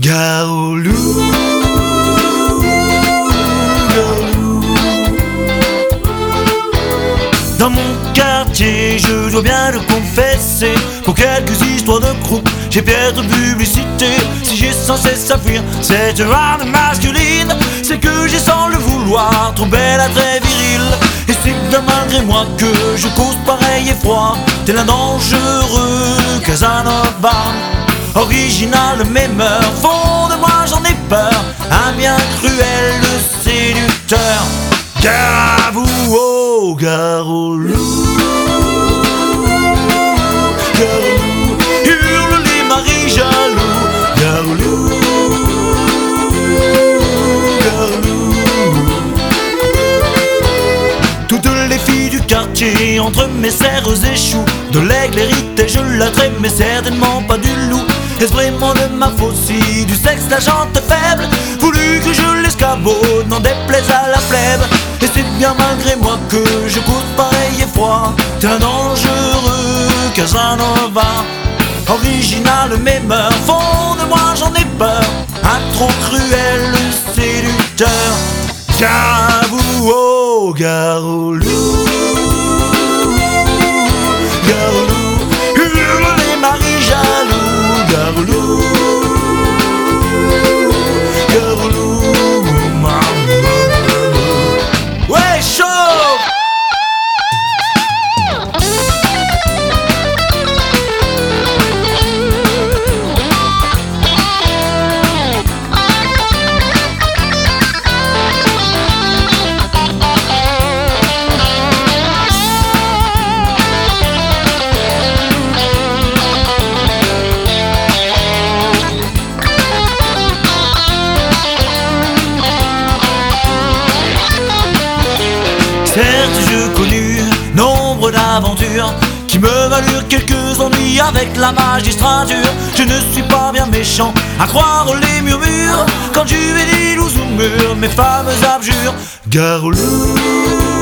Gare au loup, gare au loup. Dans mon quartier, je dois bien le confesser, pour quelques histoires de croupe, j'ai perdu de publicité. Si j'ai sans cesse à fuir cette rame masculine, c'est que j'ai sans le vouloir trop belle à très viril. Et c'est bien malgré moi que je cause pareil effroi, tel un dangereux Casanova. Original, mes mœurs font de moi, j'en ai peur, un bien cruel séducteur. Gare à vous, oh, gare au loup, gare au loup, hurlent les maris jaloux. Gare au loup, gare au loup. Toutes les filles du quartier, entre mes serres échouent, de l'aigle hérité je la traite, mais certainement pas du loup. Est-ce vraiment de ma faute si du sexe la jante faible voulu que je l'escabeau, n'en déplaise à la plèbe? Et c'est bien malgré moi que je cause pareil effroi, t'es un dangereux Casanova. Original, mes mœurs font de moi, j'en ai peur, un trop cruel séducteur. Gare à vous, oh, gare au loup, gare au loup, hurlent les maris jaloux. Gare au loup, gare au loup, ouais, chaud! Certes, j'ai connu nombre d'aventures qui me valurent quelques ennuis avec la magistrature. Je ne suis pas bien méchant à croire les murmures quand juvéniles ou murs mes fameuses abjures. Gare au loup,